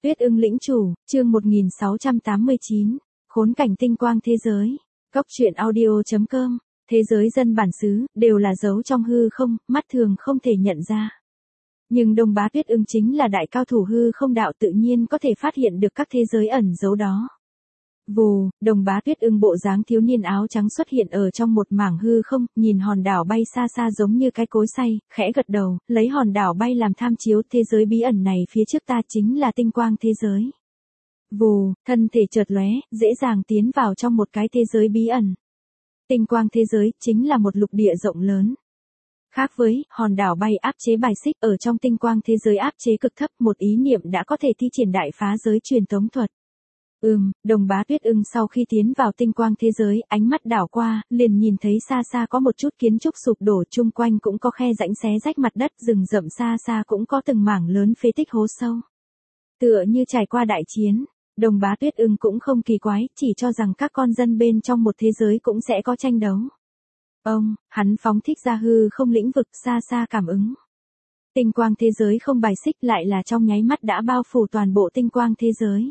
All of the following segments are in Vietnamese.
Tuyết ưng lĩnh chủ, chương 1689, khốn cảnh tinh quang thế giới. Cốc truyện audio.com, thế giới dân bản xứ, đều là dấu trong hư không, mắt thường không thể nhận ra. Nhưng Đông Bá Tuyết ưng chính là đại cao thủ hư không đạo, tự nhiên có thể phát hiện được các thế giới ẩn dấu đó. Vù, Đông Bá Tuyết ưng bộ dáng thiếu niên áo trắng xuất hiện ở trong một mảng hư không, nhìn hòn đảo bay xa xa giống như cái cối xay, khẽ gật đầu, lấy hòn đảo bay làm tham chiếu, thế giới bí ẩn này phía trước ta chính là tinh quang thế giới. Vù, thân thể chợt lóe, dễ dàng tiến vào trong một cái thế giới bí ẩn. Tinh quang thế giới chính là một lục địa rộng lớn. Khác với hòn đảo bay áp chế bài xích, ở trong tinh quang thế giới áp chế cực thấp, một ý niệm đã có thể thi triển đại phá giới truyền tống thuật. Đông Bá Tuyết ưng sau khi tiến vào tinh quang thế giới, ánh mắt đảo qua, liền nhìn thấy xa xa có một chút kiến trúc sụp đổ, chung quanh cũng có khe rãnh xé rách mặt đất, rừng rậm xa xa cũng có từng mảng lớn phế tích hố sâu. Tựa như trải qua đại chiến, Đông Bá Tuyết ưng cũng không kỳ quái, chỉ cho rằng các con dân bên trong một thế giới cũng sẽ có tranh đấu. Hắn phóng thích ra hư không lĩnh vực, xa xa cảm ứng. Tinh quang thế giới không bài xích, lại là trong nháy mắt đã bao phủ toàn bộ tinh quang thế giới.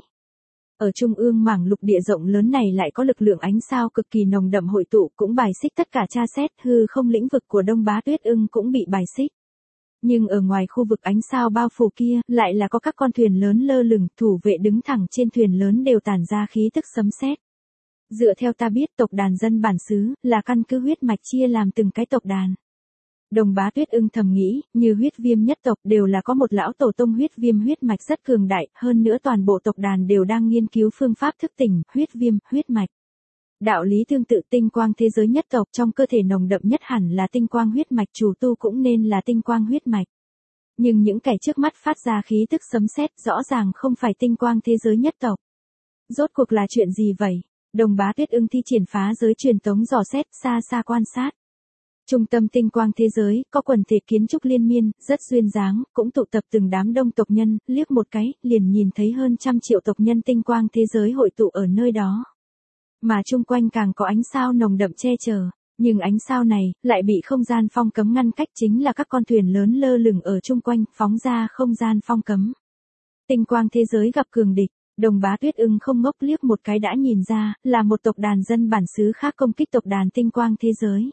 Ở trung ương mảng lục địa rộng lớn này lại có lực lượng ánh sao cực kỳ nồng đậm hội tụ, cũng bài xích tất cả tra xét, hư không lĩnh vực của Đông Bá Tuyết ưng cũng bị bài xích. Nhưng ở ngoài khu vực ánh sao bao phủ kia, lại là có các con thuyền lớn lơ lửng, thủ vệ đứng thẳng trên thuyền lớn đều tản ra khí tức sấm sét. Dựa theo ta biết, tộc đàn dân bản xứ là căn cứ huyết mạch chia làm từng cái tộc đàn. Đông Bá Tuyết ưng thầm nghĩ, như huyết viêm nhất tộc đều là có một lão tổ tông huyết viêm huyết mạch rất cường đại, hơn nữa toàn bộ tộc đàn đều đang nghiên cứu phương pháp thức tỉnh, huyết viêm, huyết mạch. Đạo lý tương tự, tinh quang thế giới nhất tộc trong cơ thể nồng đậm nhất hẳn là tinh quang huyết mạch, chủ tu cũng nên là tinh quang huyết mạch. Nhưng những kẻ trước mắt phát ra khí tức sấm sét rõ ràng không phải tinh quang thế giới nhất tộc. Rốt cuộc là chuyện gì vậy? Đông Bá Tuyết ưng thi triển phá giới truyền tống dò xét, xa xa quan sát. Trung tâm tinh quang thế giới, có quần thể kiến trúc liên miên, rất duyên dáng, cũng tụ tập từng đám đông tộc nhân, liếc một cái, liền nhìn thấy hơn 100 triệu tộc nhân tinh quang thế giới hội tụ ở nơi đó. Mà chung quanh càng có ánh sao nồng đậm che chở, nhưng ánh sao này, lại bị không gian phong cấm ngăn cách, chính là các con thuyền lớn lơ lửng ở chung quanh, phóng ra không gian phong cấm. Tinh quang thế giới gặp cường địch. Đông Bá Tuyết ưng không ngốc, liếc một cái đã nhìn ra, là một tộc đàn dân bản xứ khác công kích tộc đàn tinh quang thế giới.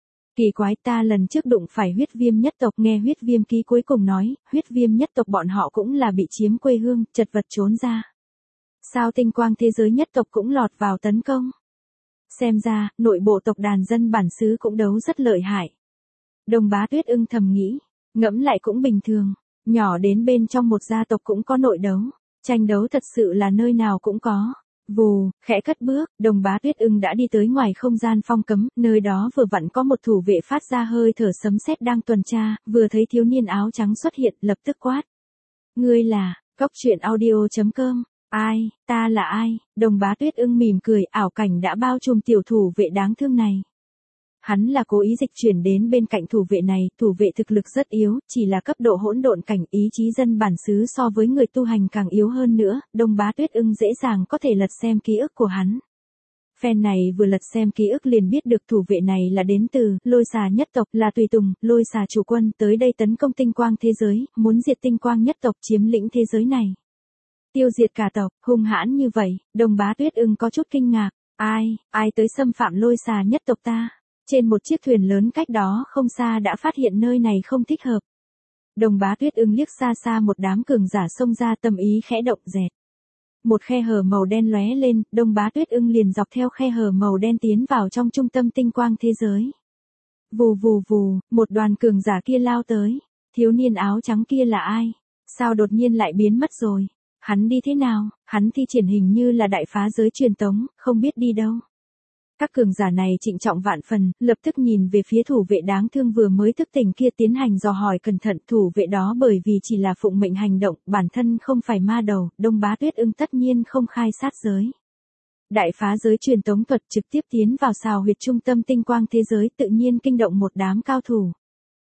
Kỳ quái, ta lần trước đụng phải huyết viêm nhất tộc, nghe huyết viêm ký cuối cùng nói, huyết viêm nhất tộc bọn họ cũng là bị chiếm quê hương, chật vật trốn ra. Sao tinh quang thế giới nhất tộc cũng lọt vào tấn công? Xem ra, nội bộ tộc đàn dân bản xứ cũng đấu rất lợi hại. Đông Bá Tuyết ưng thầm nghĩ, ngẫm lại cũng bình thường, nhỏ đến bên trong một gia tộc cũng có nội đấu. Tranh đấu thật sự là nơi nào cũng có. Vù, khẽ cất bước, Đông Bá Tuyết ưng đã đi tới ngoài không gian phong cấm, nơi đó vừa vặn có một thủ vệ phát ra hơi thở sấm sét đang tuần tra, vừa thấy thiếu niên áo trắng xuất hiện, lập tức quát. Ngươi là, Cốc truyện audio.com, ai, ta là ai? Đông Bá Tuyết ưng mỉm cười, ảo cảnh đã bao trùm tiểu thủ vệ đáng thương này. Hắn là cố ý dịch chuyển đến bên cạnh thủ vệ này, thủ vệ thực lực rất yếu, chỉ là cấp độ hỗn độn cảnh, ý chí dân bản xứ so với người tu hành càng yếu hơn nữa, Đông Bá Tuyết ưng dễ dàng có thể lật xem ký ức của hắn. Phen này vừa lật xem ký ức liền biết được thủ vệ này là đến từ Lôi Xà nhất tộc, là tùy tùng, Lôi Xà chủ quân, tới đây tấn công tinh quang thế giới, muốn diệt tinh quang nhất tộc, chiếm lĩnh thế giới này. Tiêu diệt cả tộc, hung hãn như vậy, Đông Bá Tuyết ưng có chút kinh ngạc, ai tới xâm phạm Lôi Xà nhất tộc ta? Trên một chiếc thuyền lớn cách đó không xa đã phát hiện nơi này không thích hợp. Đông Bá Tuyết ưng liếc xa xa một đám cường giả xông ra, tâm ý khẽ động, dẹt. Một khe hở màu đen lóe lên, Đông Bá Tuyết ưng liền dọc theo khe hở màu đen tiến vào trong trung tâm tinh quang thế giới. Vù vù vù, một đoàn cường giả kia lao tới. Thiếu niên áo trắng kia là ai? Sao đột nhiên lại biến mất rồi? Hắn đi thế nào? Hắn thi triển hình như là đại phá giới truyền tống, không biết đi đâu. Các cường giả này trịnh trọng vạn phần, lập tức nhìn về phía thủ vệ đáng thương vừa mới thức tỉnh kia, tiến hành dò hỏi cẩn thận. Thủ vệ đó bởi vì chỉ là phụng mệnh hành động, bản thân không phải ma đầu, Đông Bá Tuyết ưng tất nhiên không khai sát giới. Đại phá giới truyền tống thuật trực tiếp tiến vào xào huyệt trung tâm tinh quang thế giới, tự nhiên kinh động một đám cao thủ.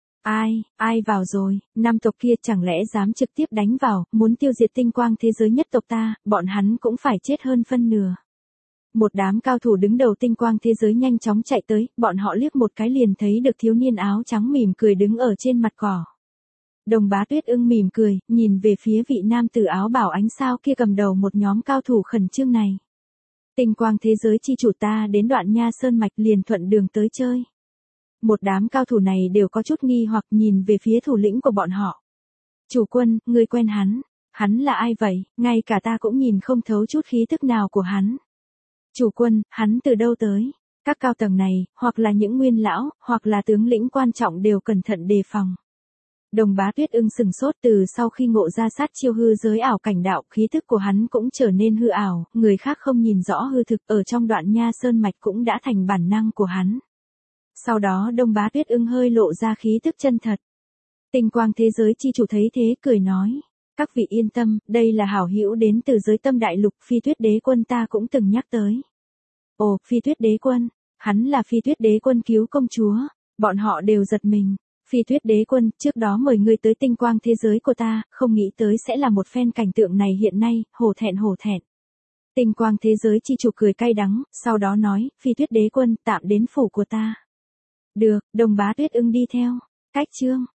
Ai vào rồi? Năm tộc kia chẳng lẽ dám trực tiếp đánh vào, muốn tiêu diệt tinh quang thế giới nhất tộc ta, bọn hắn cũng phải chết hơn phân nửa. Một đám cao thủ đứng đầu tinh quang thế giới nhanh chóng chạy tới, bọn họ liếc một cái liền thấy được thiếu niên áo trắng mỉm cười đứng ở trên mặt cỏ. Đồng Bá Tuyết Ưng mỉm cười, nhìn về phía vị nam tử áo bảo ánh sao kia cầm đầu một nhóm cao thủ khẩn trương này. Tinh quang thế giới chi chủ ta đến Đoạn Nha Sơn Mạch liền thuận đường tới chơi. Một đám cao thủ này đều có chút nghi hoặc nhìn về phía thủ lĩnh của bọn họ. Chủ quân, ngươi quen hắn. Hắn là ai vậy, ngay cả ta cũng nhìn không thấu chút khí tức nào của hắn. Chủ quân, hắn từ đâu tới? Các cao tầng này, hoặc là những nguyên lão, hoặc là tướng lĩnh quan trọng đều cẩn thận đề phòng. Đồng Bá Tuyết Ưng sừng sốt từ sau khi ngộ ra sát chiêu hư giới ảo cảnh đạo, khí thức của hắn cũng trở nên hư ảo, người khác không nhìn rõ hư thực ở trong Đoạn Nha Sơn Mạch cũng đã thành bản năng của hắn. Sau đó Đồng Bá Tuyết Ưng hơi lộ ra khí thức chân thật. Tinh quang thế giới chi chủ thấy thế cười nói. Các vị yên tâm, đây là hảo hữu đến từ giới Tâm Đại Lục, Phi Tuyết Đế Quân ta cũng từng nhắc tới. Ồ, Phi Tuyết Đế Quân, hắn là Phi Tuyết Đế Quân cứu công chúa, bọn họ đều giật mình. Phi Tuyết Đế Quân, trước đó mời ngươi tới tinh quang thế giới của ta, không nghĩ tới sẽ là một phen cảnh tượng này hiện nay, hổ thẹn hổ thẹn. Tinh quang thế giới chi chủ cười cay đắng, sau đó nói, Phi Tuyết Đế Quân, tạm đến phủ của ta. Được, Đồng Bá Tuyết Ưng đi theo. Cách chương